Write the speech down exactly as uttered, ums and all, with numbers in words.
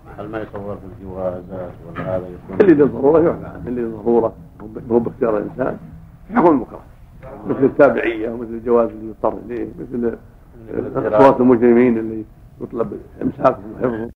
هل ما يصور في الجوازات ولا هذا يكون اللي للضروره يعفى عنه، اللي للضروره مو باختيار الانسان حكم المكره، مثل التابعيه ومثل الجواز اللي يضطر اليه، مثل صورة المجرمين اللي يطلب امساكهم وحفظهم.